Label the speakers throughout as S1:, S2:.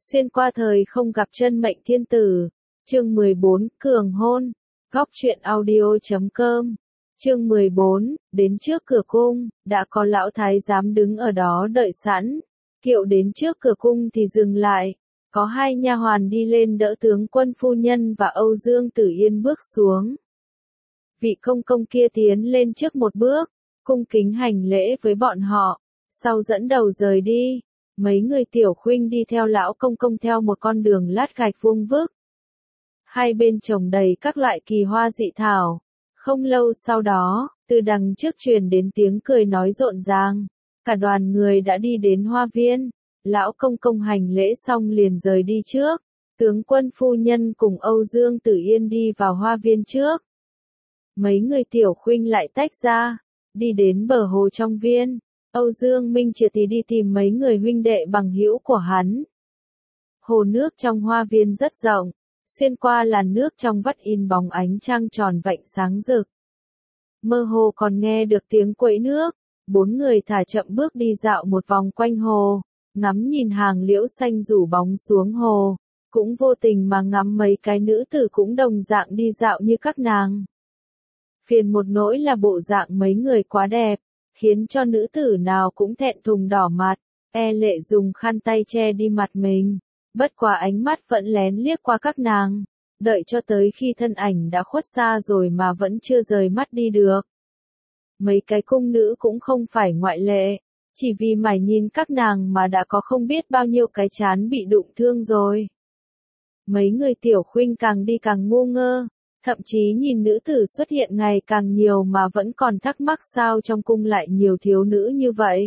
S1: Xuyên qua thời không gặp chân mệnh thiên tử. Chương 14, Cường hôn. Góc truyện audio.com. Chương 14, đến trước cửa cung, đã có lão thái giám đứng ở đó đợi sẵn. Kiệu đến trước cửa cung thì dừng lại, có hai nha hoàn đi lên đỡ tướng quân phu nhân và Âu Dương Tử Yên bước xuống. Vị công công kia tiến lên trước một bước, cung kính hành lễ với bọn họ, sau dẫn đầu rời đi. Mấy người tiểu khuynh đi theo lão công công theo một con đường lát gạch vuông vức. Hai bên trồng đầy các loại kỳ hoa dị thảo. Không lâu sau đó, từ đằng trước truyền đến tiếng cười nói rộn ràng. Cả đoàn người đã đi đến hoa viên. Lão công công hành lễ xong liền rời đi trước. Tướng quân phu nhân cùng Âu Dương Tử Yên đi vào hoa viên trước. Mấy người tiểu khuynh lại tách ra, đi đến bờ hồ trong viên. Âu Dương Minh Triệt thì đi tìm mấy người huynh đệ bằng hữu của hắn. Hồ nước trong hoa viên rất rộng, xuyên qua làn nước trong vắt in bóng ánh trăng tròn vạnh sáng rực. Mơ hồ còn nghe được tiếng quẫy nước. Bốn người thả chậm bước đi dạo một vòng quanh hồ, ngắm nhìn hàng liễu xanh rủ bóng xuống hồ, cũng vô tình mà ngắm mấy cái nữ tử cũng đồng dạng đi dạo như các nàng. Phiền một nỗi là bộ dạng mấy người quá đẹp, khiến cho nữ tử nào cũng thẹn thùng đỏ mặt, e lệ dùng khăn tay che đi mặt mình. Bất quá ánh mắt vẫn lén liếc qua các nàng, đợi cho tới khi thân ảnh đã khuất xa rồi mà vẫn chưa rời mắt đi được. Mấy cái cung nữ cũng không phải ngoại lệ, chỉ vì mải nhìn các nàng mà đã có không biết bao nhiêu cái trán bị đụng thương rồi. Mấy người tiểu khuynh càng đi càng ngu ngơ, thậm chí nhìn nữ tử xuất hiện ngày càng nhiều mà vẫn còn thắc mắc sao trong cung lại nhiều thiếu nữ như vậy.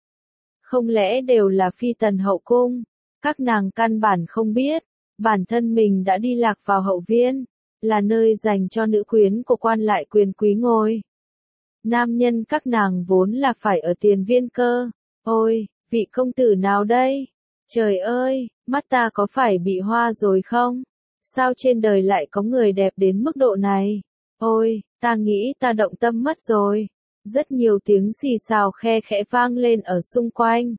S1: Không lẽ đều là phi tần hậu cung? Các nàng căn bản không biết, bản thân mình đã đi lạc vào hậu viên, là nơi dành cho nữ quyến của quan lại quyền quý ngồi. Nam nhân các nàng vốn là phải ở tiền viên cơ. Ôi, vị công tử nào đây? Trời ơi, mắt ta có phải bị hoa rồi không? Sao trên đời lại có người đẹp đến mức độ này? Ôi, ta nghĩ ta động tâm mất rồi. Rất nhiều tiếng xì xào khe khẽ vang lên ở xung quanh,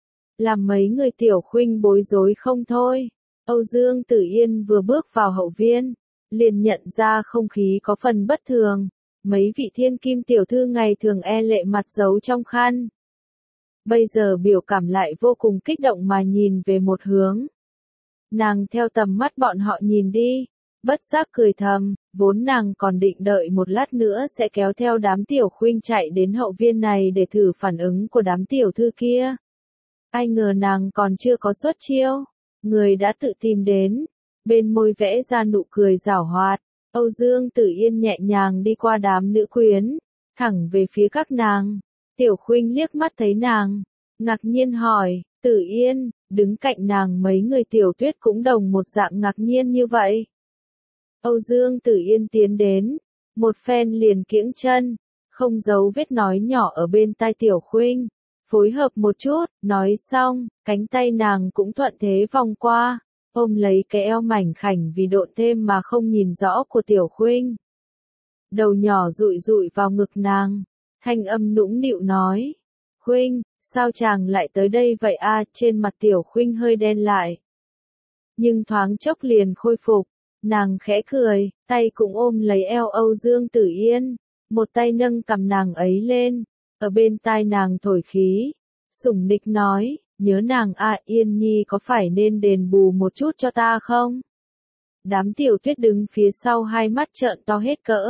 S1: làm mấy người tiểu khuynh bối rối không thôi. Âu Dương Tử Yên vừa bước vào hậu viên, liền nhận ra không khí có phần bất thường. Mấy vị thiên kim tiểu thư ngày thường e lệ mặt giấu trong khăn, bây giờ biểu cảm lại vô cùng kích động mà nhìn về một hướng. Nàng theo tầm mắt bọn họ nhìn đi, bất giác cười thầm, vốn nàng còn định đợi một lát nữa sẽ kéo theo đám tiểu khuynh chạy đến hậu viên này để thử phản ứng của đám tiểu thư kia. Ai ngờ nàng còn chưa có xuất chiêu, người đã tự tìm đến, bên môi vẽ ra nụ cười giảo hoạt. Âu Dương Tử Yên nhẹ nhàng đi qua đám nữ quyến, thẳng về phía các nàng. Tiểu khuynh liếc mắt thấy nàng, ngạc nhiên hỏi, Tử Yên, đứng cạnh nàng mấy người tiểu tuyết cũng đồng một dạng ngạc nhiên như vậy. Âu Dương Tử Yên tiến đến, một phen liền kiễng chân, không giấu vết nói nhỏ ở bên tai tiểu khuynh, phối hợp một chút, nói xong, cánh tay nàng cũng thuận thế vòng qua, ôm lấy cái eo mảnh khảnh vì độn thêm mà không nhìn rõ của tiểu khuynh. Đầu nhỏ dụi dụi vào ngực nàng, thanh âm nũng nịu nói, khuynh, sao chàng lại tới đây vậy a? Trên mặt tiểu khuynh hơi đen lại, nhưng thoáng chốc liền khôi phục, nàng khẽ cười, tay cũng ôm lấy eo Âu Dương Tử Yên, một tay nâng cằm nàng ấy lên, ở bên tai nàng thổi khí, sủng nịch nói, nhớ nàng a, Yên Nhi có phải nên đền bù một chút cho ta không? Đám tiểu tuyết đứng phía sau hai mắt trợn to hết cỡ,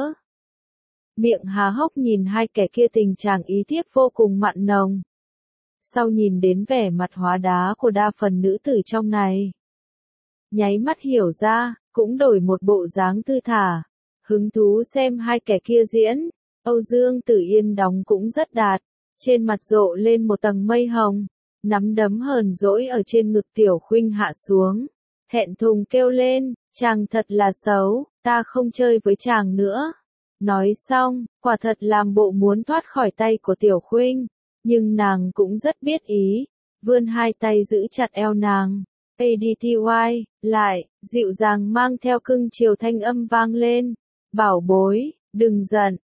S1: miệng há hốc nhìn hai kẻ kia, tình trạng ý thiếp vô cùng mặn nồng. Sau nhìn đến vẻ mặt hóa đá của đa phần nữ tử trong này, nháy mắt hiểu ra, cũng đổi một bộ dáng thư thả, hứng thú xem hai kẻ kia diễn. Âu Dương Tử Yên đóng cũng rất đạt, trên mặt rộ lên một tầng mây hồng, nắm đấm hờn dỗi ở trên ngực tiểu khuynh hạ xuống, thẹn thùng kêu lên, chàng thật là xấu, ta không chơi với chàng nữa. Nói xong, quả thật làm bộ muốn thoát khỏi tay của tiểu khuynh, nhưng nàng cũng rất biết ý, vươn hai tay giữ chặt eo nàng. ADTY, lại, dịu dàng mang theo cưng chiều thanh âm vang lên, bảo bối, đừng giận,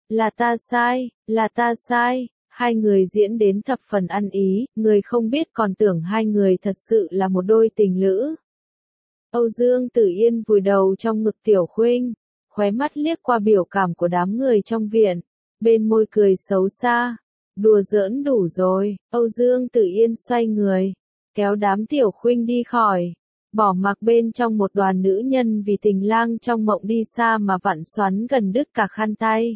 S1: là ta sai. Hai người diễn đến thập phần ăn ý, người không biết còn tưởng hai người thật sự là một đôi tình lữ. Âu Dương Tử Yên vùi đầu trong ngực Tiểu Khuynh, khóe mắt liếc qua biểu cảm của đám người trong viện, bên môi cười xấu xa. Đùa giỡn đủ rồi, Âu Dương Tử Yên xoay người, kéo đám Tiểu Khuynh đi khỏi, bỏ mặc bên trong một đoàn nữ nhân vì tình lang trong mộng đi xa mà vặn xoắn gần đứt cả khăn tay.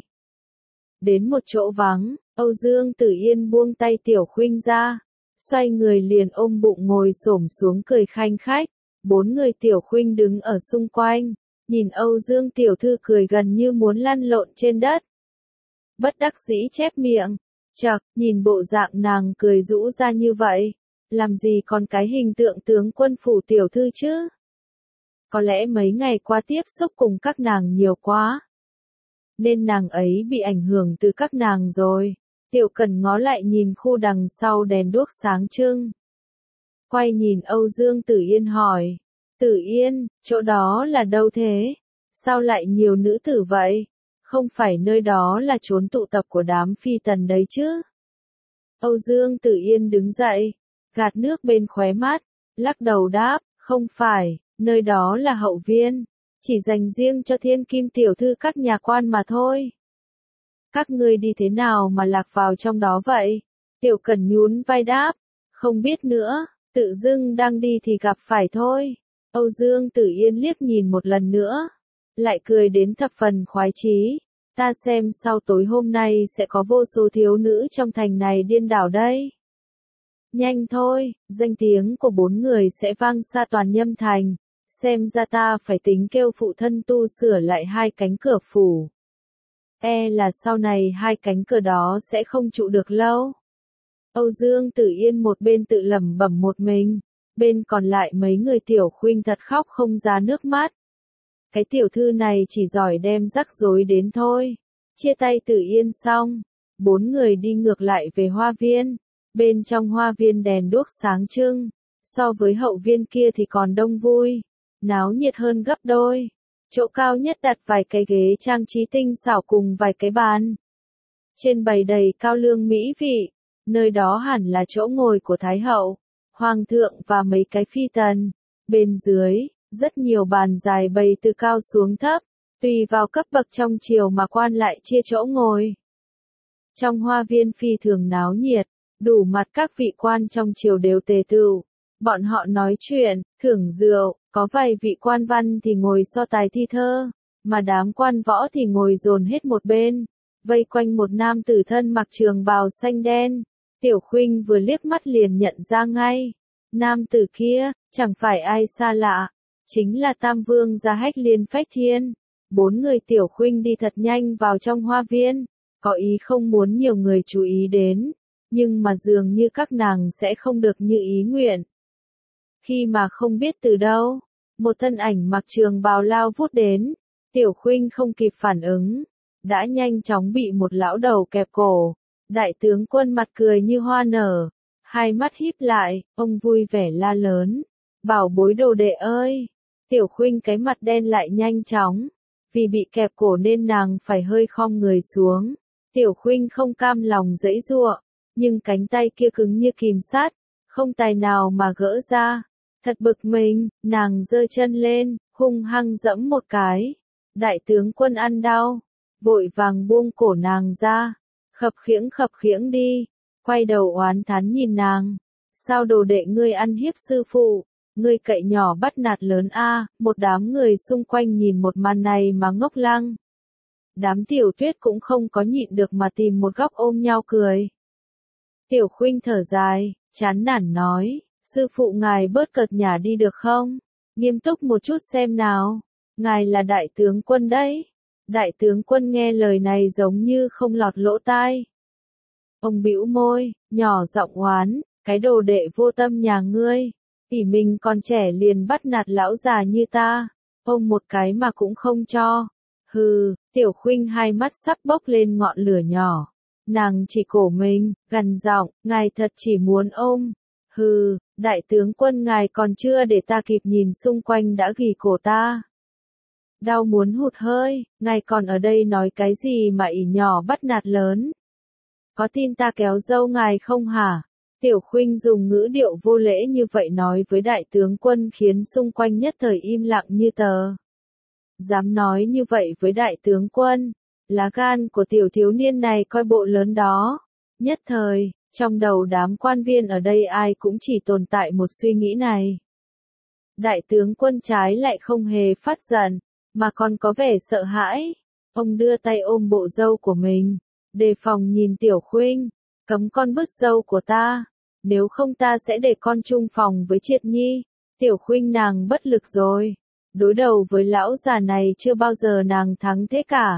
S1: Đến một chỗ vắng, Âu Dương Tử Yên buông tay Tiểu Khuynh ra, xoay người liền ôm bụng ngồi xổm xuống cười khanh khách. 4 người Tiểu Khuynh đứng ở xung quanh, nhìn Âu Dương tiểu thư cười gần như muốn lăn lộn trên đất. Bất đắc dĩ chép miệng, chậc, nhìn bộ dạng nàng cười rũ ra như vậy, làm gì còn cái hình tượng tướng quân phủ tiểu thư chứ? Có lẽ mấy ngày qua tiếp xúc cùng các nàng nhiều quá, nên nàng ấy bị ảnh hưởng từ các nàng rồi. Tiểu Cần ngó lại nhìn khu đằng sau đèn đuốc sáng trưng. Quay nhìn Âu Dương Tử Yên hỏi, Tử Yên, chỗ đó là đâu thế? Sao lại nhiều nữ tử vậy? Không phải nơi đó là chốn tụ tập của đám phi tần đấy chứ? Âu Dương Tử Yên đứng dậy, gạt nước bên khóe mắt, lắc đầu đáp, không phải, nơi đó là hậu viên, chỉ dành riêng cho thiên kim tiểu thư các nhà quan mà thôi. Các ngươi đi thế nào mà lạc vào trong đó vậy? Tiểu Cần nhún vai đáp, không biết nữa, tự dưng đang đi thì gặp phải thôi. Âu Dương Tử Yên liếc nhìn một lần nữa, lại cười đến thập phần khoái chí. Ta xem sau tối hôm nay sẽ có vô số thiếu nữ trong thành này điên đảo đây. Nhanh thôi, danh tiếng của 4 người sẽ vang xa toàn Nhâm thành. Xem ra ta phải tính kêu phụ thân tu sửa lại 2 cánh cửa phủ. Là sau này 2 cánh cửa đó sẽ không trụ được lâu. Âu Dương Tử Yên một bên tự lẩm bẩm một mình, bên còn lại mấy người Tiểu Khuynh thật khóc không ra nước mắt. Cái tiểu thư này chỉ giỏi đem rắc rối đến thôi. Chia tay Tử Yên xong, 4 người đi ngược lại về hoa viên. Bên trong hoa viên đèn đuốc sáng trưng, so với hậu viên kia thì còn đông vui, náo nhiệt hơn gấp đôi. Chỗ cao nhất đặt vài cái ghế trang trí tinh xảo cùng vài cái bàn. Trên bày đầy cao lương mỹ vị, nơi đó hẳn là chỗ ngồi của Thái hậu, Hoàng thượng và mấy cái phi tần. Bên dưới, rất nhiều bàn dài bày từ cao xuống thấp, tùy vào cấp bậc trong triều mà quan lại chia chỗ ngồi. Trong hoa viên phi thường náo nhiệt, đủ mặt các vị quan trong triều đều tề tựu. Bọn họ nói chuyện, thưởng rượu, có vài vị quan văn thì ngồi so tài thi thơ, mà đám quan võ thì ngồi dồn hết một bên, vây quanh một nam tử thân mặc trường bào xanh đen. Tiểu Khuynh vừa liếc mắt liền nhận ra ngay. Nam tử kia, chẳng phải ai xa lạ, chính là Tam Vương Gia Hách Liên Phách Thiên. 4 người Tiểu Khuynh đi thật nhanh vào trong hoa viên, có ý không muốn nhiều người chú ý đến, nhưng mà dường như các nàng sẽ không được như ý nguyện. Khi mà không biết từ đâu, một thân ảnh mặc trường bào lao vút đến, Tiểu Khuynh không kịp phản ứng, đã nhanh chóng bị một lão đầu kẹp cổ. Đại tướng quân mặt cười như hoa nở, hai mắt híp lại, ông vui vẻ la lớn, bảo bối đồ đệ ơi. Tiểu Khuynh cái mặt đen lại nhanh chóng, vì bị kẹp cổ nên nàng phải hơi khom người xuống. Tiểu Khuynh không cam lòng giãy giụa, nhưng cánh tay kia cứng như kìm sắt, không tài nào mà gỡ ra. Thật bực mình, nàng giơ chân lên, hung hăng giẫm một cái. Đại tướng quân ăn đau, vội vàng buông cổ nàng ra. Khập khiễng đi, quay đầu oán thán nhìn nàng. Sao đồ đệ ngươi ăn hiếp sư phụ, ngươi cậy nhỏ bắt nạt lớn a. Một đám người xung quanh nhìn một màn này mà ngốc lăng. Đám Tiểu Tuyết cũng không có nhịn được mà tìm một góc ôm nhau cười. Tiểu Khuynh thở dài, chán nản nói, sư phụ ngài bớt cợt nhả đi được không? Nghiêm túc một chút xem nào, ngài là đại tướng quân đấy. Đại tướng quân nghe lời này giống như không lọt lỗ tai. Ông bĩu môi, nhỏ giọng oán, cái đồ đệ vô tâm nhà ngươi, ỷ mình còn trẻ liền bắt nạt lão già như ta, ông một cái mà cũng không cho. Hừ, Tiểu Khuynh hai mắt sắp bốc lên ngọn lửa nhỏ. Nàng chỉ cổ mình, gằn giọng, ngài thật chỉ muốn ôm. Hừ, đại tướng quân ngài còn chưa để ta kịp nhìn xung quanh đã ghì cổ ta. Đau muốn hụt hơi, ngài còn ở đây nói cái gì mà ỷ nhỏ bắt nạt lớn. Có tin ta kéo dâu ngài không hả? Tiểu Khuynh dùng ngữ điệu vô lễ như vậy nói với đại tướng quân khiến xung quanh nhất thời im lặng như tờ. Dám nói như vậy với đại tướng quân, lá gan của tiểu thiếu niên này coi bộ lớn đó. Nhất thời, trong đầu đám quan viên ở đây ai cũng chỉ tồn tại một suy nghĩ này. Đại tướng quân trái lại không hề phát giận, mà còn có vẻ sợ hãi. Ông đưa tay ôm bộ râu của mình, đề phòng nhìn Tiểu Khuynh, cấm con bứt râu của ta, nếu không ta sẽ để con chung phòng với Triệt Nhi. Tiểu Khuynh nàng bất lực rồi, đối đầu với lão già này chưa bao giờ nàng thắng thế cả.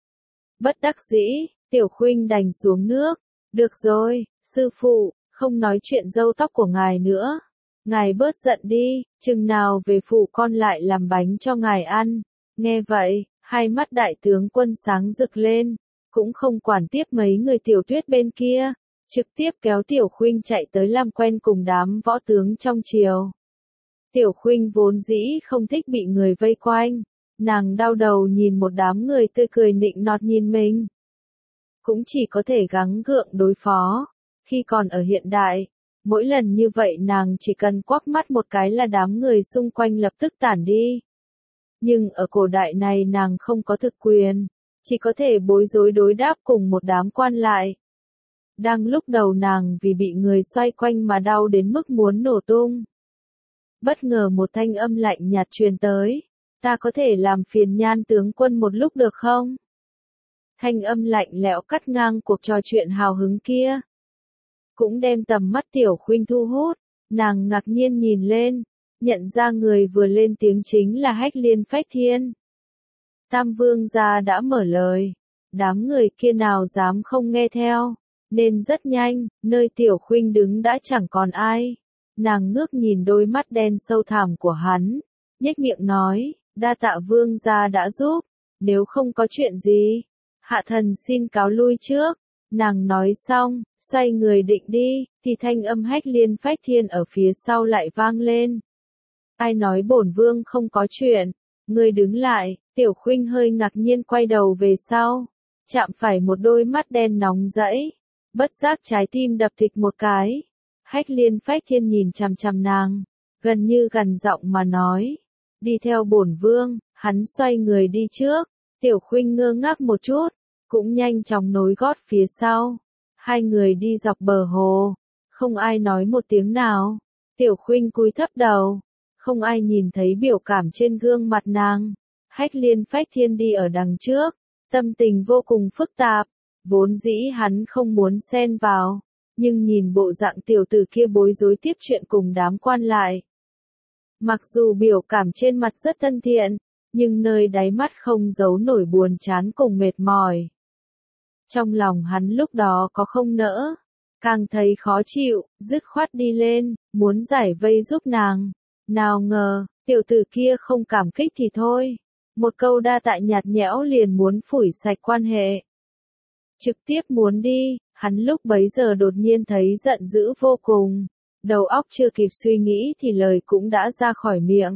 S1: Bất đắc dĩ, Tiểu Khuynh đành xuống nước. Được rồi, sư phụ, không nói chuyện râu tóc của ngài nữa. Ngài bớt giận đi, chừng nào về phủ con lại làm bánh cho ngài ăn. Nghe vậy, hai mắt đại tướng quân sáng rực lên, cũng không quản tiếp mấy người Tiểu Tuyết bên kia, trực tiếp kéo Tiểu Khuynh chạy tới làm quen cùng đám võ tướng trong triều. Tiểu Khuynh vốn dĩ không thích bị người vây quanh, nàng đau đầu nhìn một đám người tươi cười nịnh nọt nhìn mình. Cũng chỉ có thể gắng gượng đối phó. Khi còn ở hiện đại, mỗi lần như vậy nàng chỉ cần quắc mắt một cái là đám người xung quanh lập tức tản đi. Nhưng ở cổ đại này nàng không có thực quyền, chỉ có thể bối rối đối đáp cùng một đám quan lại. Đang lúc đầu nàng vì bị người xoay quanh mà đau đến mức muốn nổ tung. Bất ngờ một thanh âm lạnh nhạt truyền tới, ta có thể làm phiền Nhan tướng quân một lúc được không? Thanh âm lạnh lẽo cắt ngang cuộc trò chuyện hào hứng kia. Cũng đem tầm mắt Tiểu Khuynh thu hút, nàng ngạc nhiên nhìn lên, nhận ra người vừa lên tiếng chính là Hách Liên Phách Thiên. Tam Vương gia đã mở lời, đám người kia nào dám không nghe theo, nên rất nhanh, nơi Tiểu Khuynh đứng đã chẳng còn ai. Nàng ngước nhìn đôi mắt đen sâu thẳm của hắn, nhếch miệng nói, đa tạ Vương gia đã giúp, nếu không có chuyện gì, hạ thần xin cáo lui trước. Nàng nói xong, xoay người định đi, thì thanh âm Hách Liên Phách Thiên ở phía sau lại vang lên. Ai nói bổn vương không có chuyện, ngươi đứng lại. Tiểu Khuynh hơi ngạc nhiên quay đầu về sau, chạm phải một đôi mắt đen nóng rẫy, bất giác trái tim đập thịch một cái. Hách Liên Phách Thiên nhìn chằm chằm nàng, gần như gằn giọng mà nói, đi theo bổn vương. Hắn xoay người đi trước, Tiểu Khuynh ngơ ngác một chút, cũng nhanh chóng nối gót phía sau. Hai người đi dọc bờ hồ, không ai nói một tiếng nào. Tiểu Khuynh cúi thấp đầu, không ai nhìn thấy biểu cảm trên gương mặt nàng. Hách Liên Phách Thiên đi ở đằng trước, tâm tình vô cùng phức tạp, vốn dĩ hắn không muốn xen vào, nhưng nhìn bộ dạng tiểu tử kia bối rối tiếp chuyện cùng đám quan lại. Mặc dù biểu cảm trên mặt rất thân thiện, nhưng nơi đáy mắt không giấu nổi buồn chán cùng mệt mỏi. Trong lòng hắn lúc đó có không nỡ, càng thấy khó chịu, dứt khoát đi lên, muốn giải vây giúp nàng. Nào ngờ, tiểu tử kia không cảm kích thì thôi. Một câu đa tạ nhạt nhẽo liền muốn phủi sạch quan hệ. Trực tiếp muốn đi, hắn lúc bấy giờ đột nhiên thấy giận dữ vô cùng. Đầu óc chưa kịp suy nghĩ thì lời cũng đã ra khỏi miệng.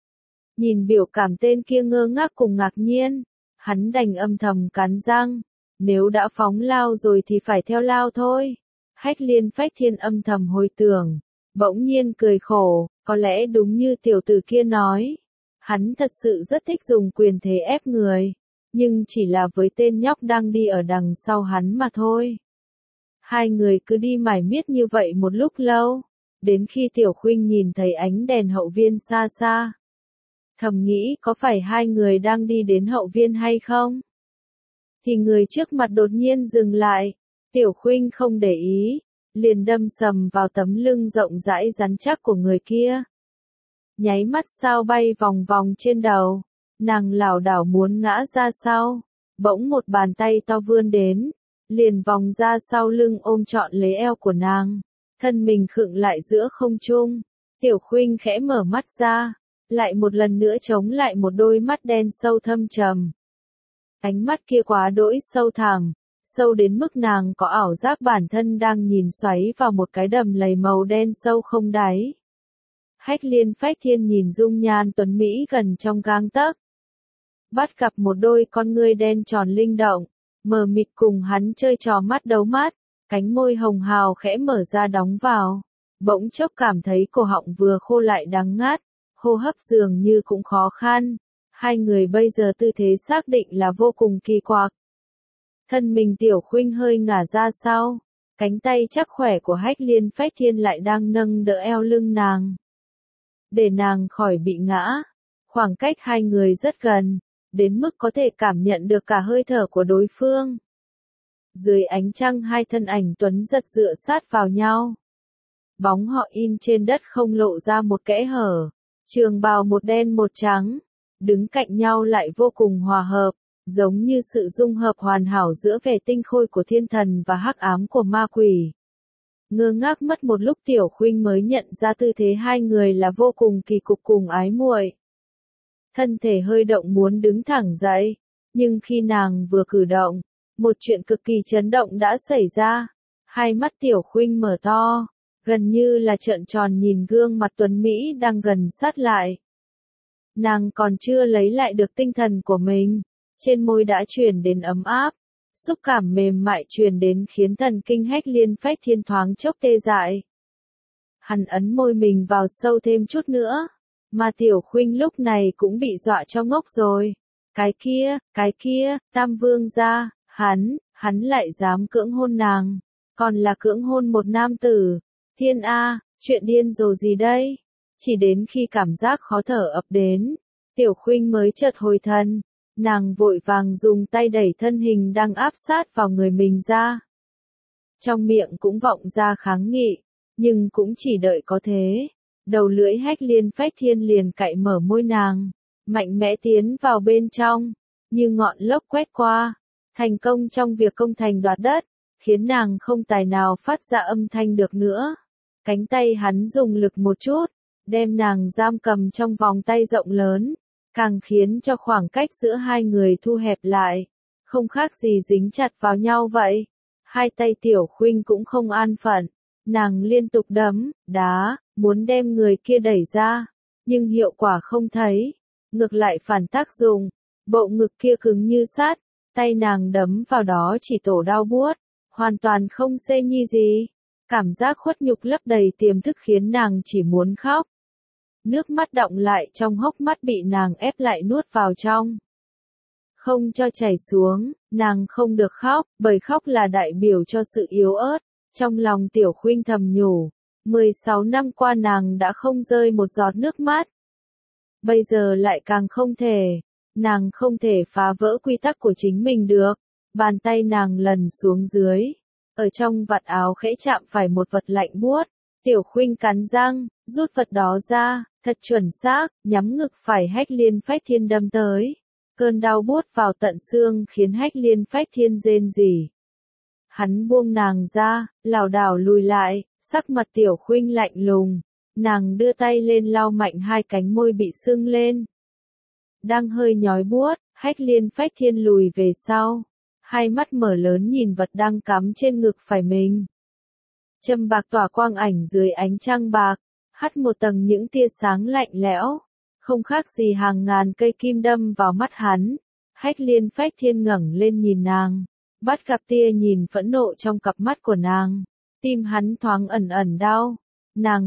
S1: Nhìn biểu cảm tên kia ngơ ngác cùng ngạc nhiên, hắn đành âm thầm cắn răng. Nếu đã phóng lao rồi thì phải theo lao thôi. Hách Liên Phách Thiên âm thầm hồi tưởng, bỗng nhiên cười khổ, có lẽ đúng như tiểu tử kia nói. Hắn thật sự rất thích dùng quyền thế ép người, nhưng chỉ là với tên nhóc đang đi ở đằng sau hắn mà thôi. Hai người cứ đi mải miết như vậy một lúc lâu, đến khi Tiểu Khuynh nhìn thấy ánh đèn hậu viên xa xa. Thầm nghĩ có phải hai người đang đi đến hậu viên hay không? Thì người trước mặt đột nhiên dừng lại, Tiểu Khuynh không để ý, liền đâm sầm vào tấm lưng rộng rãi rắn chắc của người kia. Nháy mắt sao bay vòng vòng trên đầu, nàng lảo đảo muốn ngã ra sau, bỗng một bàn tay to vươn đến, liền vòng ra sau lưng ôm trọn lấy eo của nàng, thân mình khựng lại giữa không trung. Tiểu Khuynh khẽ mở mắt ra, lại một lần nữa chống lại một đôi mắt đen sâu thâm trầm. Ánh mắt kia quá đỗi sâu thẳm, sâu đến mức nàng có ảo giác bản thân đang nhìn xoáy vào một cái đầm lầy màu đen sâu không đáy. Hách Liên Phách Thiên nhìn dung nhan tuấn mỹ gần trong gang tấc, bắt gặp một đôi con ngươi đen tròn linh động, mờ mịt cùng hắn chơi trò mắt đấu mắt, cánh môi hồng hào khẽ mở ra đóng vào. Bỗng chốc cảm thấy cổ họng vừa khô lại đắng ngắt, hô hấp dường như cũng khó khăn. Hai người bây giờ tư thế xác định là vô cùng kỳ quặc. Thân mình Tiểu Khuynh hơi ngả ra sau, cánh tay chắc khỏe của Hách Liên Phách Thiên lại đang nâng đỡ eo lưng nàng, để nàng khỏi bị ngã. Khoảng cách hai người rất gần, đến mức có thể cảm nhận được cả hơi thở của đối phương. Dưới ánh trăng hai thân ảnh tuấn giật dựa sát vào nhau. Bóng họ in trên đất không lộ ra một kẽ hở. Trường bào một đen một trắng, đứng cạnh nhau lại vô cùng hòa hợp, giống như sự dung hợp hoàn hảo giữa vẻ tinh khôi của thiên thần và hắc ám của ma quỷ. Ngơ ngác mất một lúc Tiểu Khuynh mới nhận ra tư thế hai người là vô cùng kỳ cục cùng ái muội. Thân thể hơi động muốn đứng thẳng dậy, nhưng khi nàng vừa cử động, một chuyện cực kỳ chấn động đã xảy ra. Hai mắt Tiểu Khuynh mở to, gần như là trợn tròn nhìn gương mặt tuấn Mỹ đang gần sát lại. Nàng còn chưa lấy lại được tinh thần của mình, trên môi đã truyền đến ấm áp, xúc cảm mềm mại truyền đến khiến thần kinh Hách Liên Phách Thiên thoáng chốc tê dại. Hắn ấn môi mình vào sâu thêm chút nữa, mà Tiểu Khuynh lúc này cũng bị dọa cho ngốc rồi. Cái kia, Tam Vương gia, hắn lại dám cưỡng hôn nàng, còn là cưỡng hôn một nam tử. Thiên A, chuyện điên rồ gì đây? Chỉ đến khi cảm giác khó thở ập đến, Tiểu Khuynh mới chợt hồi thần, nàng vội vàng dùng tay đẩy thân hình đang áp sát vào người mình ra. Trong miệng cũng vọng ra kháng nghị, nhưng cũng chỉ đợi có thế. Đầu lưỡi Hách Liên Phách Thiên liền cạy mở môi nàng, mạnh mẽ tiến vào bên trong, như ngọn lốc quét qua, thành công trong việc công thành đoạt đất, khiến nàng không tài nào phát ra âm thanh được nữa. Cánh tay hắn dùng lực một chút, đem nàng giam cầm trong vòng tay rộng lớn, càng khiến cho khoảng cách giữa hai người thu hẹp lại, không khác gì dính chặt vào nhau vậy. Hai tay Tiểu Khuynh cũng không an phận, nàng liên tục đấm, đá, muốn đem người kia đẩy ra, nhưng hiệu quả không thấy, ngược lại phản tác dụng, bộ ngực kia cứng như sắt, tay nàng đấm vào đó chỉ tổ đau buốt, hoàn toàn không xê nhi gì. Cảm giác khuất nhục lấp đầy tiềm thức khiến nàng chỉ muốn khóc. Nước mắt đọng lại trong hốc mắt bị nàng ép lại nuốt vào trong. Không cho chảy xuống, nàng không được khóc, bởi khóc là đại biểu cho sự yếu ớt. Trong lòng Tiểu Khuynh thầm nhủ, 16 năm qua nàng đã không rơi một giọt nước mắt. Bây giờ lại càng không thể, nàng không thể phá vỡ quy tắc của chính mình được. Bàn tay nàng lần xuống dưới, ở trong vạt áo khẽ chạm phải một vật lạnh buốt. Tiểu Khuynh cắn răng, rút vật đó ra, thật chuẩn xác, nhắm ngực phải Hách Liên Phách Thiên đâm tới. Cơn đau buốt vào tận xương khiến Hách Liên Phách Thiên rên rỉ. Hắn buông nàng ra, lảo đảo lùi lại, sắc mặt Tiểu Khuynh lạnh lùng. Nàng đưa tay lên lau mạnh hai cánh môi bị sưng lên. Đang hơi nhói buốt, Hách Liên Phách Thiên lùi về sau. Hai mắt mở lớn nhìn vật đang cắm trên ngực phải mình. Châm bạc tỏa quang ảnh dưới ánh trăng bạc, hắt một tầng những tia sáng lạnh lẽo, không khác gì hàng ngàn cây kim đâm vào mắt hắn. Hách Liên Phách Thiên ngẩng lên nhìn nàng, bắt gặp tia nhìn phẫn nộ trong cặp mắt của nàng, tim hắn thoáng ẩn ẩn đau. Nàng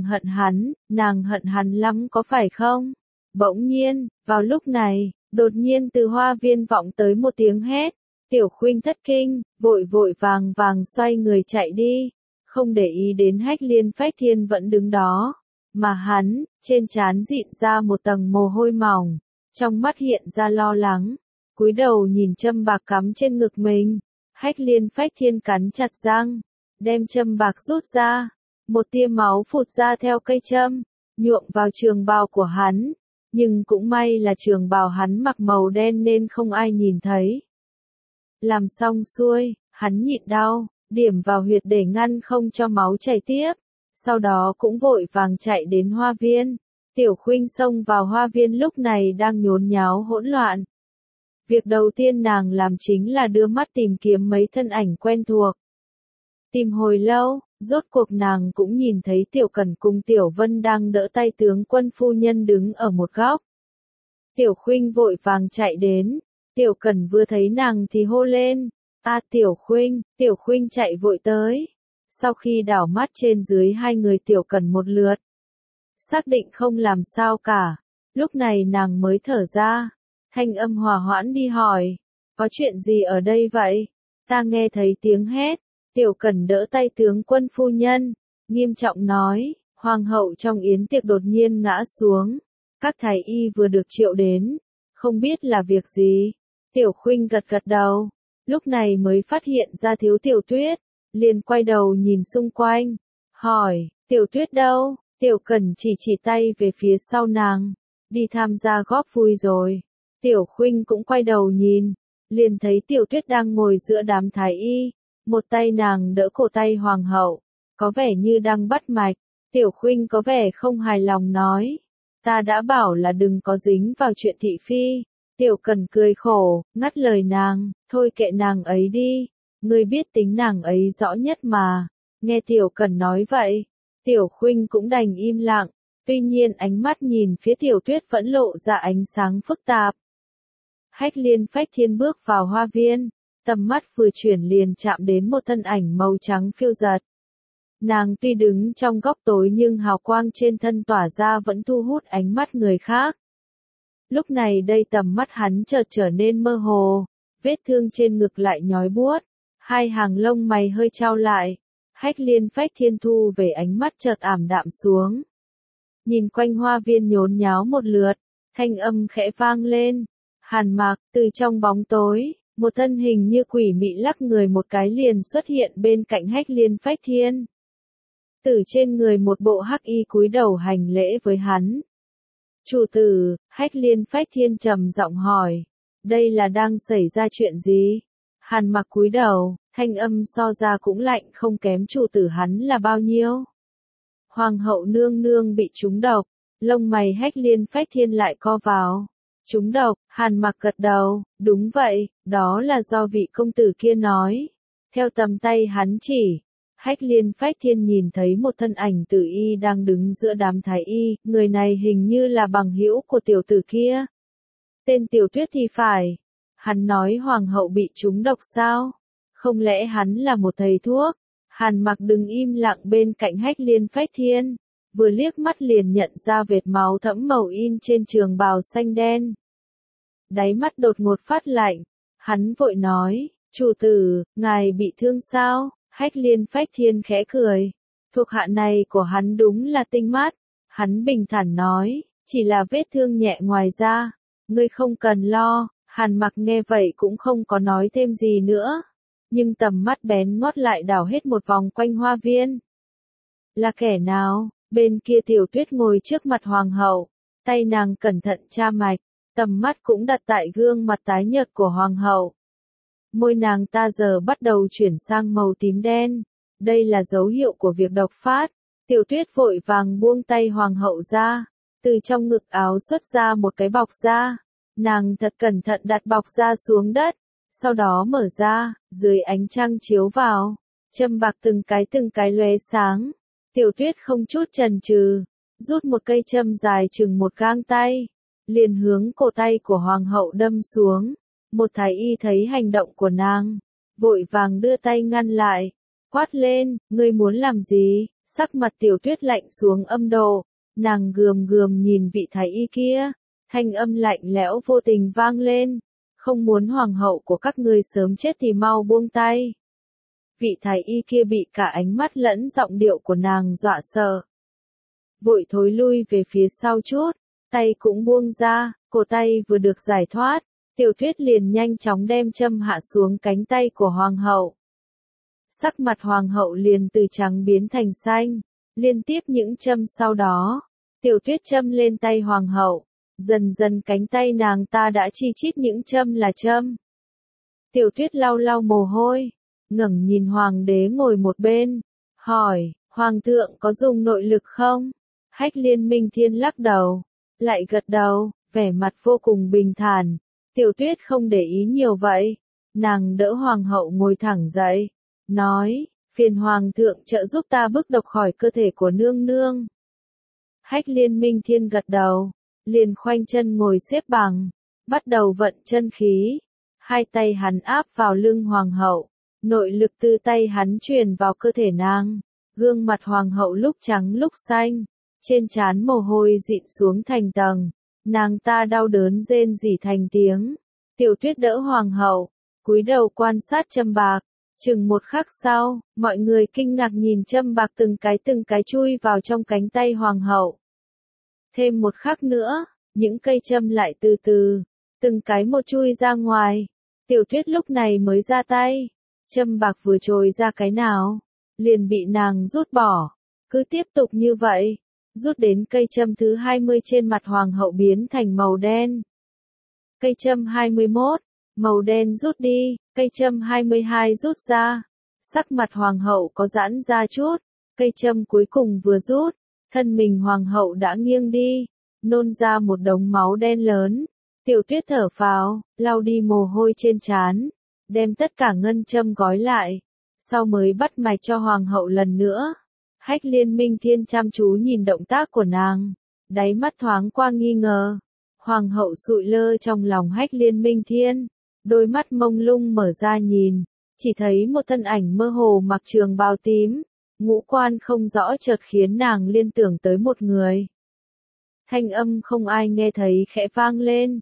S1: hận hắn lắm có phải không? Bỗng nhiên, vào lúc này, đột nhiên từ hoa viên vọng tới một tiếng hét. Tiểu Khuynh thất kinh, vội vàng xoay người chạy đi, không để ý đến Hách Liên Phách Thiên vẫn đứng đó, mà hắn, trên trán dịn ra một tầng mồ hôi mỏng, trong mắt hiện ra lo lắng, cúi đầu nhìn châm bạc cắm trên ngực mình. Hách Liên Phách Thiên cắn chặt răng, đem châm bạc rút ra, một tia máu phụt ra theo cây châm, nhuộm vào trường bào của hắn, nhưng cũng may là trường bào hắn mặc màu đen nên không ai nhìn thấy. Làm xong xuôi, hắn nhịn đau, điểm vào huyệt để ngăn không cho máu chảy tiếp, sau đó cũng vội vàng chạy đến hoa viên. Tiểu Khuynh xông vào hoa viên lúc này đang nhốn nháo hỗn loạn. Việc đầu tiên nàng làm chính là đưa mắt tìm kiếm mấy thân ảnh quen thuộc. Tìm hồi lâu, rốt cuộc nàng cũng nhìn thấy Tiểu Cẩn cùng Tiểu Vân đang đỡ tay tướng quân phu nhân đứng ở một góc. Tiểu Khuynh vội vàng chạy đến, Tiểu Cẩn vừa thấy nàng thì hô lên, Tiểu Khuynh chạy vội tới. Sau khi đảo mắt trên dưới hai người Tiểu Cần một lượt, xác định không làm sao cả, lúc này nàng mới thở ra, thanh âm hòa hoãn đi hỏi, có chuyện gì ở đây vậy? Ta nghe thấy tiếng hét. Tiểu Cần đỡ tay tướng quân phu nhân, nghiêm trọng nói, hoàng hậu trong yến tiệc đột nhiên ngã xuống, các thái y vừa được triệu đến, không biết là việc gì. Tiểu Khuynh gật gật đầu, lúc này mới phát hiện ra thiếu Tiểu Tuyết, liền quay đầu nhìn xung quanh, hỏi, Tiểu Tuyết đâu? Tiểu Cần chỉ tay về phía sau nàng, đi tham gia góp vui rồi. Tiểu Khuynh cũng quay đầu nhìn, liền thấy Tiểu Tuyết đang ngồi giữa đám thái y, một tay nàng đỡ cổ tay hoàng hậu, có vẻ như đang bắt mạch. Tiểu Khuynh có vẻ không hài lòng nói, ta đã bảo là đừng có dính vào chuyện thị phi. Tiểu Cần cười khổ, ngắt lời nàng, thôi kệ nàng ấy đi, ngươi biết tính nàng ấy rõ nhất mà. Nghe Tiểu Cần nói vậy, Tiểu Khuynh cũng đành im lặng, tuy nhiên ánh mắt nhìn phía Tiểu Tuyết vẫn lộ ra ánh sáng phức tạp. Hách Liên Phách Thiên bước vào hoa viên, tầm mắt vừa chuyển liền chạm đến một thân ảnh màu trắng phiêu dật. Nàng tuy đứng trong góc tối nhưng hào quang trên thân tỏa ra vẫn thu hút ánh mắt người khác. Lúc này đây tầm mắt hắn chợt trở nên mơ hồ, vết thương trên ngực lại nhói buốt, hai hàng lông mày hơi chau lại. Hách Liên Phách Thiên thu về ánh mắt chợt ảm đạm xuống. Nhìn quanh hoa viên nhốn nháo một lượt, thanh âm khẽ vang lên. Hàn Mạc, từ trong bóng tối, một thân hình như quỷ mị lắc người một cái liền xuất hiện bên cạnh Hách Liên Phách Thiên. Từ trên người một bộ hắc y cúi đầu hành lễ với hắn. Chủ tử, Hách Liên Phách Thiên trầm giọng hỏi, đây là đang xảy ra chuyện gì? Hàn Mặc cúi đầu, thanh âm so ra cũng lạnh không kém chủ tử hắn là bao nhiêu. Hoàng hậu nương nương bị trúng độc, lông mày Hách Liên Phách Thiên lại co vào. Trúng độc, Hàn Mặc gật đầu, đúng vậy, đó là do vị công tử kia nói. Theo tầm tay hắn chỉ, Hách Liên Phách Thiên nhìn thấy một thân ảnh tử y đang đứng giữa đám thái y, người này hình như là bằng hữu của tiểu tử kia. Tên Tiểu Tuyết thì phải. Hắn nói hoàng hậu bị trúng độc sao? Không lẽ hắn là một thầy thuốc? Hàn Mặc đứng im lặng bên cạnh Hách Liên Phách Thiên, vừa liếc mắt liền nhận ra vệt máu thẫm màu in trên trường bào xanh đen. Đáy mắt đột ngột phát lạnh, hắn vội nói, chủ tử, ngài bị thương sao? Hách Liên Phách Thiên khẽ cười, thuộc hạ này của hắn đúng là tinh mắt. Hắn bình thản nói, chỉ là vết thương nhẹ ngoài da, ngươi không cần lo. Hàn Mặc nghe vậy cũng không có nói thêm gì nữa, nhưng tầm mắt bén ngót lại đảo hết một vòng quanh hoa viên. Là kẻ nào? Bên kia Tiểu Tuyết ngồi trước mặt hoàng hậu, tay nàng cẩn thận tra mạch, tầm mắt cũng đặt tại gương mặt tái nhợt của hoàng hậu. Môi nàng ta giờ bắt đầu chuyển sang màu tím đen, đây là dấu hiệu của việc độc phát. Tiểu Tuyết vội vàng buông tay hoàng hậu ra, từ trong ngực áo xuất ra một cái bọc da. Nàng thật cẩn thận đặt bọc da xuống đất, sau đó mở ra, dưới ánh trăng chiếu vào, châm bạc từng cái lóe sáng. Tiểu Tuyết không chút chần chừ, rút một cây châm dài chừng một gang tay, liền hướng cổ tay của hoàng hậu đâm xuống. Một thái y thấy hành động của nàng, vội vàng đưa tay ngăn lại, quát lên, ngươi muốn làm gì? Sắc mặt Tiểu Tuyết lạnh xuống âm độ, nàng gườm gườm nhìn vị thái y kia, thanh âm lạnh lẽo vô tình vang lên, không muốn hoàng hậu của các ngươi sớm chết thì mau buông tay. Vị thái y kia bị cả ánh mắt lẫn giọng điệu của nàng dọa sợ, vội thối lui về phía sau chút, tay cũng buông ra, cổ tay vừa được giải thoát, Tiểu Tuyết liền nhanh chóng đem châm hạ xuống cánh tay của hoàng hậu. Sắc mặt hoàng hậu liền từ trắng biến thành xanh, liên tiếp những châm sau đó, Tiểu Tuyết châm lên tay hoàng hậu, dần dần cánh tay nàng ta đã chi chít những châm là châm. Tiểu Tuyết lau lau mồ hôi, ngẩng nhìn hoàng đế ngồi một bên, hỏi, hoàng thượng có dùng nội lực không? Hách Liên Minh Thiên lắc đầu, lại gật đầu, vẻ mặt vô cùng bình thản. Tiểu Tuyết không để ý nhiều vậy, nàng đỡ hoàng hậu ngồi thẳng dậy, nói, phiền hoàng thượng trợ giúp ta bức độc khỏi cơ thể của nương nương. Hách Liên Minh Thiên gật đầu, liền khoanh chân ngồi xếp bằng, bắt đầu vận chân khí. Hai tay hắn áp vào lưng hoàng hậu, nội lực từ tay hắn truyền vào cơ thể nàng. Gương mặt hoàng hậu lúc trắng lúc xanh, trên trán mồ hôi dịn xuống thành tầng. Nàng ta đau đớn rên rỉ thành tiếng. Tiểu Tuyết đỡ hoàng hậu, cúi đầu quan sát châm bạc. Chừng một khắc sau, mọi người kinh ngạc nhìn châm bạc từng cái chui vào trong cánh tay hoàng hậu. Thêm một khắc nữa, những cây châm lại từ từ, từng cái một chui ra ngoài. Tiểu Tuyết lúc này mới ra tay. Châm bạc vừa trồi ra cái nào, liền bị nàng rút bỏ. Cứ tiếp tục như vậy, rút đến cây châm thứ 20 trên mặt hoàng hậu biến thành màu đen. Cây châm 21, màu đen rút đi, cây châm 22 rút ra. Sắc mặt hoàng hậu có giãn ra chút, cây châm cuối cùng vừa rút, thân mình hoàng hậu đã nghiêng đi, nôn ra một đống máu đen lớn. Tiểu Tuyết thở phào, lau đi mồ hôi trên trán, đem tất cả ngân châm gói lại, sau mới bắt mạch cho hoàng hậu lần nữa. Hách Liên Minh Thiên chăm chú nhìn động tác của nàng, đáy mắt thoáng qua nghi ngờ. Hoàng hậu sụi lơ trong lòng Hách Liên Minh Thiên, đôi mắt mông lung mở ra nhìn, chỉ thấy một thân ảnh mơ hồ mặc trường bào tím, ngũ quan không rõ chợt khiến nàng liên tưởng tới một người. Thanh âm không ai nghe thấy khẽ vang lên.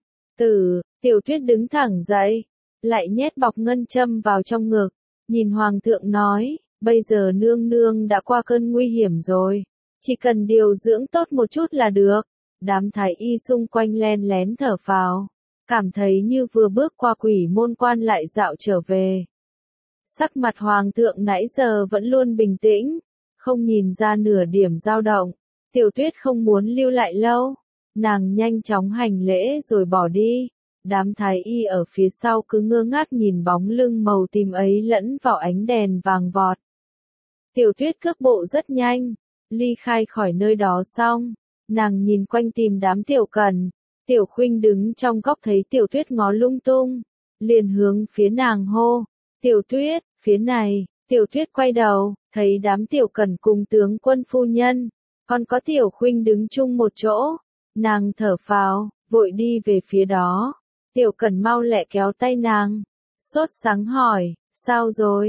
S1: Tiểu Tuyết đứng thẳng dậy, lại nhét bọc ngân châm vào trong ngực, nhìn hoàng thượng nói, bây giờ nương nương đã qua cơn nguy hiểm rồi, chỉ cần điều dưỡng tốt một chút là được. Đám thái y xung quanh len lén thở phào, cảm thấy như vừa bước qua quỷ môn quan lại dạo trở về. Sắc mặt hoàng thượng nãy giờ vẫn luôn bình tĩnh, không nhìn ra nửa điểm dao động. Tiểu Tuyết không muốn lưu lại lâu, nàng nhanh chóng hành lễ rồi bỏ đi. Đám thái y ở phía sau cứ ngơ ngác nhìn bóng lưng màu tím ấy lẫn vào ánh đèn vàng vọt. Tiểu Tuyết cước bộ rất nhanh, ly khai khỏi nơi đó xong, nàng nhìn quanh tìm đám Tiểu Cần. Tiểu Khuynh đứng trong góc thấy Tiểu Tuyết ngó lung tung, liền hướng phía nàng hô, Tiểu Tuyết, phía này. Tiểu Tuyết quay đầu, thấy đám Tiểu Cần cùng tướng quân phu nhân, còn có Tiểu Khuynh đứng chung một chỗ. Nàng thở phào, vội đi về phía đó. Tiểu Cần mau lẹ kéo tay nàng, sốt sắng hỏi, sao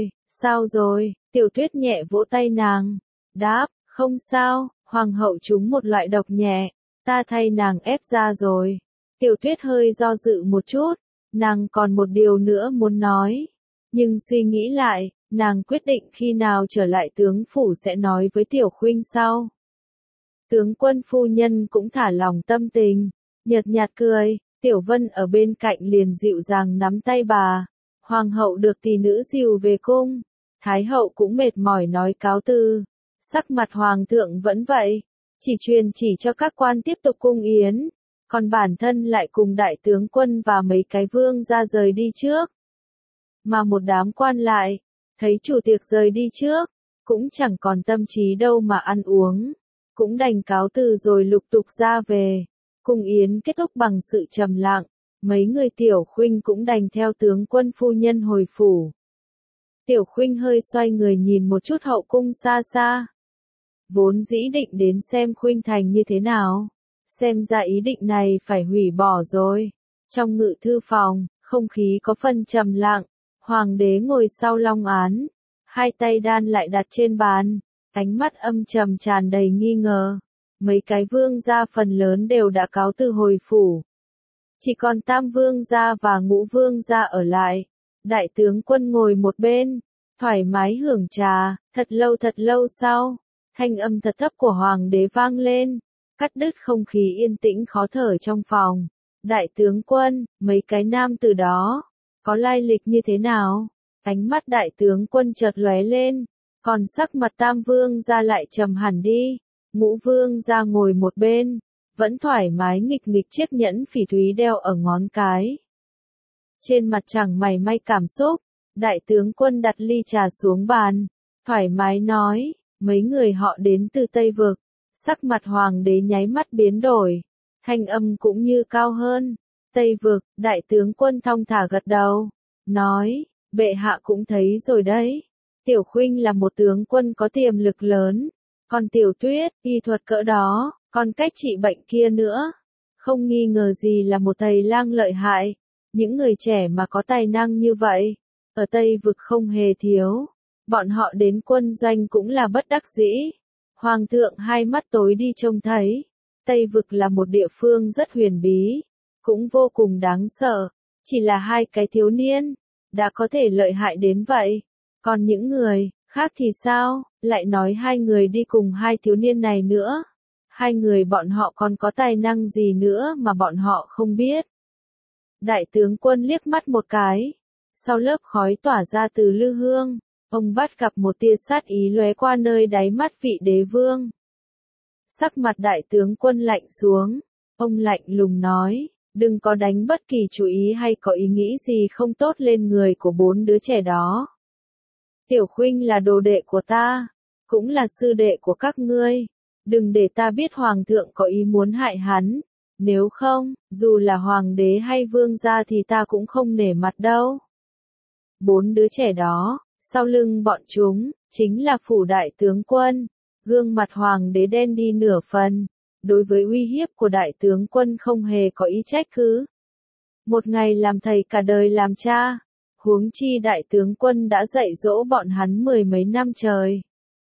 S1: rồi, Tiểu Tuyết nhẹ vỗ tay nàng, đáp, không sao, hoàng hậu trúng một loại độc nhẹ, ta thay nàng ép ra rồi. Tiểu Tuyết hơi do dự một chút, nàng còn một điều nữa muốn nói, nhưng suy nghĩ lại, nàng quyết định khi nào trở lại tướng phủ sẽ nói với Tiểu Khuynh sau. Tướng quân phu nhân cũng thả lòng tâm tình, nhợt nhạt cười. Tiểu Vân ở bên cạnh liền dịu dàng nắm tay bà. Hoàng hậu được tỷ nữ dìu về cung, Thái hậu cũng mệt mỏi nói cáo từ. Sắc mặt hoàng thượng vẫn vậy, chỉ truyền chỉ cho các quan tiếp tục cung yến, còn bản thân lại cùng đại tướng quân và mấy cái vương ra rời đi trước. Mà một đám quan lại, thấy chủ tiệc rời đi trước, cũng chẳng còn tâm trí đâu mà ăn uống, cũng đành cáo từ rồi lục tục ra về. Cung yến kết thúc bằng sự trầm lặng, mấy người Tiểu Khuynh cũng đành theo tướng quân phu nhân hồi phủ. Tiểu Khuynh hơi xoay người nhìn một chút hậu cung xa xa. Vốn dĩ định đến xem Khuynh thành như thế nào, xem ra ý định này phải hủy bỏ rồi. Trong ngự thư phòng, không khí có phần trầm lặng, hoàng đế ngồi sau long án, hai tay đan lại đặt trên bàn, ánh mắt âm trầm tràn đầy nghi ngờ. Mấy cái vương gia phần lớn đều đã cáo từ hồi phủ. Chỉ còn Tam vương gia và Ngũ vương gia ở lại. Đại tướng quân ngồi một bên, thoải mái hưởng trà. Thật lâu sau, thanh âm thật thấp của hoàng đế vang lên, cắt đứt không khí yên tĩnh khó thở trong phòng. Đại tướng quân, mấy cái nam từ đó, có lai lịch như thế nào? Ánh mắt đại tướng quân chợt lóe lên, còn sắc mặt Tam vương gia lại trầm hẳn đi. Ngũ vương gia ngồi một bên, vẫn thoải mái nghịch nghịch chiếc nhẫn phỉ thúy đeo ở ngón cái. Trên mặt chẳng mảy may cảm xúc, đại tướng quân đặt ly trà xuống bàn, thoải mái nói, mấy người họ đến từ Tây Vực. Sắc mặt hoàng đế nháy mắt biến đổi, thanh âm cũng như cao hơn. Tây Vực, đại tướng quân thong thả gật đầu, nói, bệ hạ cũng thấy rồi đấy. Tiểu Khuynh là một tướng quân có tiềm lực lớn. Còn Tiểu Tuyết, y thuật cỡ đó, còn cách trị bệnh kia nữa. Không nghi ngờ gì là một thầy lang lợi hại. Những người trẻ mà có tài năng như vậy, ở Tây Vực không hề thiếu. Bọn họ đến quân doanh cũng là bất đắc dĩ. Hoàng thượng hai mắt tối đi trông thấy. Tây Vực là một địa phương rất huyền bí, cũng vô cùng đáng sợ. Chỉ là hai cái thiếu niên, đã có thể lợi hại đến vậy. Còn những người khác thì sao, lại nói hai người đi cùng hai thiếu niên này nữa. Hai người bọn họ còn có tài năng gì nữa mà bọn họ không biết. Đại tướng quân liếc mắt một cái. Sau lớp khói tỏa ra từ lư hương, ông bắt gặp một tia sát ý lóe qua nơi đáy mắt vị đế vương. Sắc mặt đại tướng quân lạnh xuống, ông lạnh lùng nói, đừng có đánh bất kỳ chú ý hay có ý nghĩ gì không tốt lên người của bốn đứa trẻ đó. Tiểu Khuynh là đồ đệ của ta, cũng là sư đệ của các ngươi. Đừng để ta biết hoàng thượng có ý muốn hại hắn. Nếu không, dù là hoàng đế hay vương gia thì ta cũng không nể mặt đâu. Bốn đứa trẻ đó, sau lưng bọn chúng, chính là phủ đại tướng quân. Gương mặt hoàng đế đen đi nửa phần. Đối với uy hiếp của đại tướng quân không hề có ý trách cứ. Một ngày làm thầy cả đời làm cha. Huống chi đại tướng quân đã dạy dỗ bọn hắn mười mấy năm trời.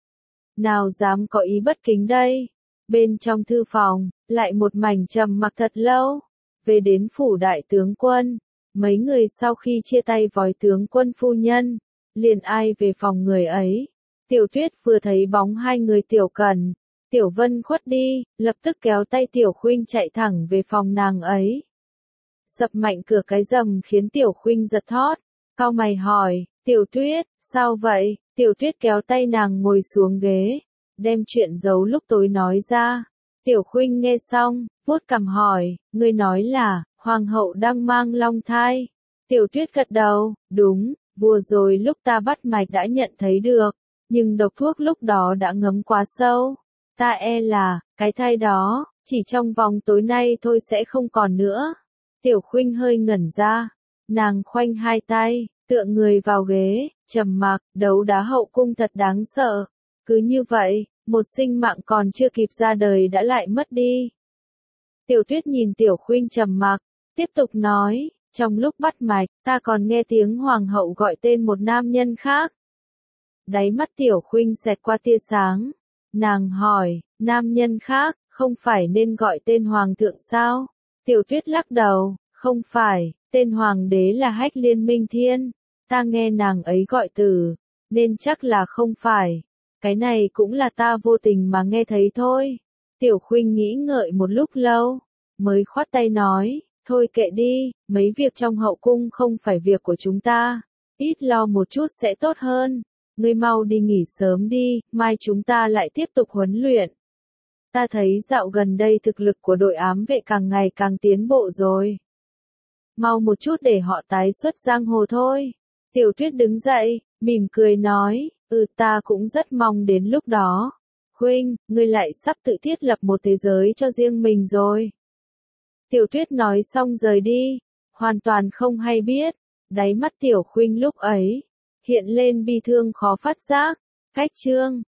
S1: Nào dám có ý bất kính đây. Bên trong thư phòng, lại một mảnh trầm mặc thật lâu. Về đến phủ đại tướng quân, mấy người sau khi chia tay với tướng quân phu nhân, liền ai về phòng người ấy. Tiểu Tuyết vừa thấy bóng hai người Tiểu Cần, Tiểu Vân khuất đi, lập tức kéo tay Tiểu Khuynh chạy thẳng về phòng nàng ấy. Dập mạnh cửa cái rầm khiến Tiểu Khuynh giật thót, cau mày hỏi, Tiểu Tuyết, sao vậy? Tiểu Tuyết kéo tay nàng ngồi xuống ghế, đem chuyện giấu lúc tối nói ra. Tiểu Khuynh nghe xong, vuốt cằm hỏi, ngươi nói là, hoàng hậu đang mang long thai. Tiểu Tuyết gật đầu, đúng, vừa rồi lúc ta bắt mạch đã nhận thấy được, nhưng độc thuốc lúc đó đã ngấm quá sâu. Ta e là, cái thai đó, chỉ trong vòng tối nay thôi sẽ không còn nữa. Tiểu Khuynh hơi ngẩn ra, nàng khoanh hai tay, tựa người vào ghế, trầm mặc, đấu đá hậu cung thật đáng sợ. Cứ như vậy, một sinh mạng còn chưa kịp ra đời đã lại mất đi. Tiểu Tuyết nhìn Tiểu Khuynh trầm mặc, tiếp tục nói, trong lúc bắt mạch, ta còn nghe tiếng hoàng hậu gọi tên một nam nhân khác. Đáy mắt Tiểu Khuynh xẹt qua tia sáng. Nàng hỏi, nam nhân khác, không phải nên gọi tên hoàng thượng sao? Tiểu Tuyết lắc đầu, không phải, tên hoàng đế là Hách Liên Minh Thiên. Ta nghe nàng ấy gọi từ, nên chắc là không phải. Cái này cũng là ta vô tình mà nghe thấy thôi. Tiểu Khuynh nghĩ ngợi một lúc lâu, mới khoát tay nói, thôi kệ đi, mấy việc trong hậu cung không phải việc của chúng ta. Ít lo một chút sẽ tốt hơn. Ngươi mau đi nghỉ sớm đi, mai chúng ta lại tiếp tục huấn luyện. Ta thấy dạo gần đây thực lực của đội ám vệ càng ngày càng tiến bộ rồi. Mau một chút để họ tái xuất giang hồ thôi. Tiểu Tuyết đứng dậy, mỉm cười nói, ta cũng rất mong đến lúc đó. Khuynh, ngươi lại sắp tự thiết lập một thế giới cho riêng mình rồi. Tiểu Tuyết nói xong rời đi, hoàn toàn không hay biết, đáy mắt Tiểu Khuynh lúc ấy hiện lên bi thương khó phát giác. Cách chương